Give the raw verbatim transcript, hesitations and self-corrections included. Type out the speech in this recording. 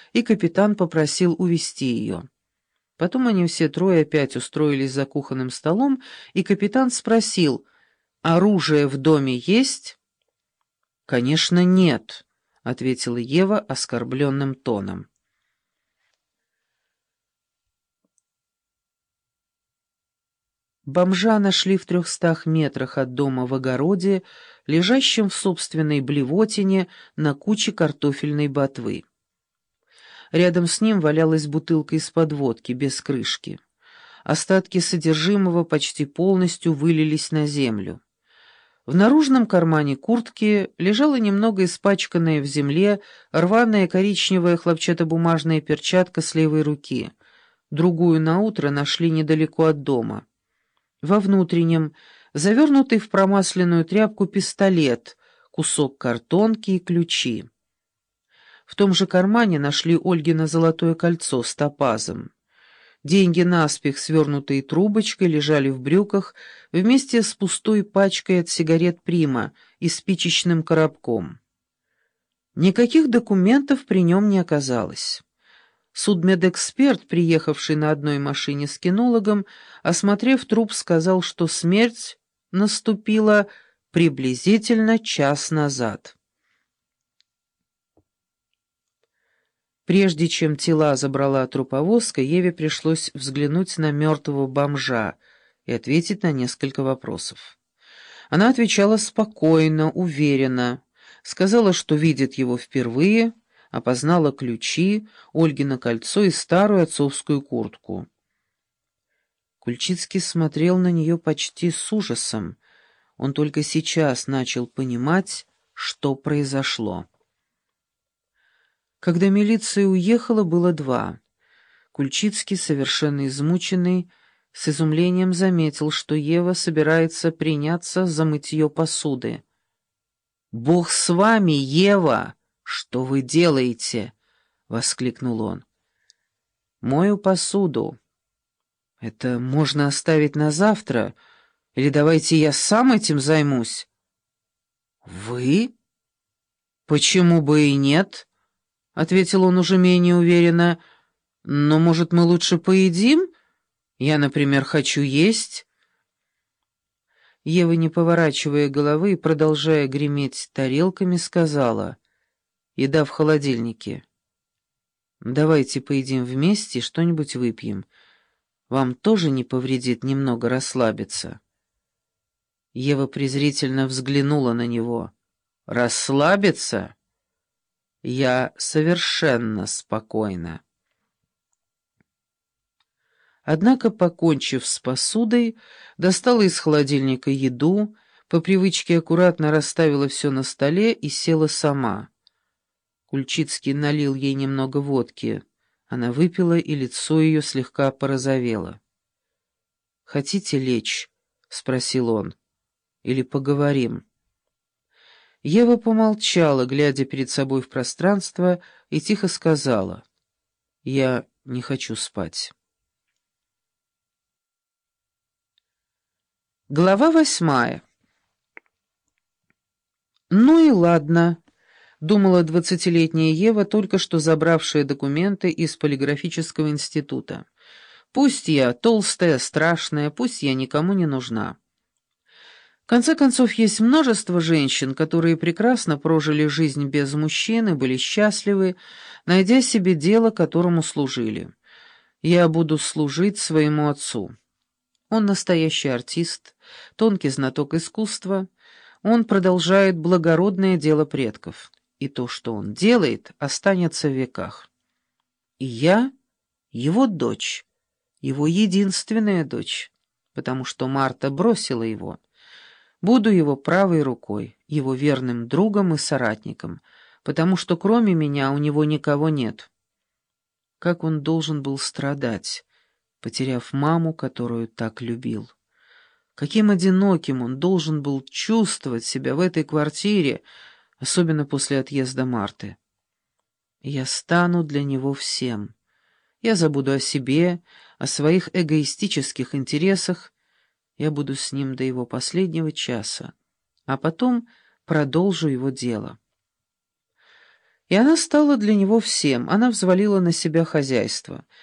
и капитан попросил увести ее. Потом они все трое опять устроились за кухонным столом, и капитан спросил: «Оружие в доме есть?» «Конечно, нет», — ответила Ева оскорбленным тоном. Бомжа нашли в трехстах метрах от дома в огороде, лежащем в собственной блевотине на куче картофельной ботвы. Рядом с ним валялась бутылка из-под водки, без крышки. Остатки содержимого почти полностью вылились на землю. В наружном кармане куртки лежала немного испачканная в земле рваная коричневая хлопчатобумажная перчатка с левой руки. Другую наутро нашли недалеко от дома. Во внутреннем, завернутый в промасленную тряпку пистолет, кусок картонки и ключи. В том же кармане нашли Ольгино золотое кольцо с топазом. Деньги, наспех свернутые трубочкой, лежали в брюках вместе с пустой пачкой от сигарет «Прима» и спичечным коробком. Никаких документов при нем не оказалось. Судмедэксперт, приехавший на одной машине с кинологом, осмотрев труп, сказал, что смерть наступила приблизительно час назад. Прежде чем тела забрала труповозка, Еве пришлось взглянуть на мертвого бомжа и ответить на несколько вопросов. Она отвечала спокойно, уверенно, сказала, что видит его впервые, опознала ключи, Ольгино кольцо и старую отцовскую куртку. Кульчицкий смотрел на нее почти с ужасом. Он только сейчас начал понимать, что произошло. Когда милиция уехала, было два. Кульчицкий, совершенно измученный, с изумлением заметил, что Ева собирается приняться за мытье посуды. «Бог с вами, Ева! Что вы делаете?» — воскликнул он. «Мою посуду. Это можно оставить на завтра, или давайте я сам этим займусь». «Вы? Почему бы и нет?» — ответил он уже менее уверенно. «Но, может, мы лучше поедим? Я, например, хочу есть». Ева, не поворачивая головы и продолжая греметь тарелками, сказала: «Еда в холодильнике. Давайте поедим вместе и что-нибудь выпьем. Вам тоже не повредит немного расслабиться». Ева презрительно взглянула на него. «Расслабиться? Я совершенно спокойна». Однако, покончив с посудой, достала из холодильника еду, по привычке аккуратно расставила все на столе и села сама. Кульчицкий налил ей немного водки. Она выпила, и лицо ее слегка порозовело. «Хотите лечь?» — спросил он. «Или поговорим?» Ева помолчала, глядя перед собой в пространство, и тихо сказала: «Я не хочу спать». Глава восьмая. «Ну и ладно», — думала двадцатилетняя Ева, только что забравшая документы из полиграфического института. «Пусть я толстая, страшная, пусть я никому не нужна. В конце концов, есть множество женщин, которые прекрасно прожили жизнь без мужчины, были счастливы, найдя себе дело, которому служили. Я буду служить своему отцу. Он настоящий артист, тонкий знаток искусства, он продолжает благородное дело предков, и то, что он делает, останется в веках. И я его дочь, его единственная дочь, потому что Марта бросила его. Буду его правой рукой, его верным другом и соратником, потому что кроме меня у него никого нет». Как он должен был страдать, потеряв маму, которую так любил. Каким одиноким он должен был чувствовать себя в этой квартире, особенно после отъезда Марты. Я стану для него всем. Я забуду о себе, о своих эгоистических интересах. Я буду с ним до его последнего часа, а потом продолжу его дело. И она стала для него всем, она взвалила на себя хозяйство.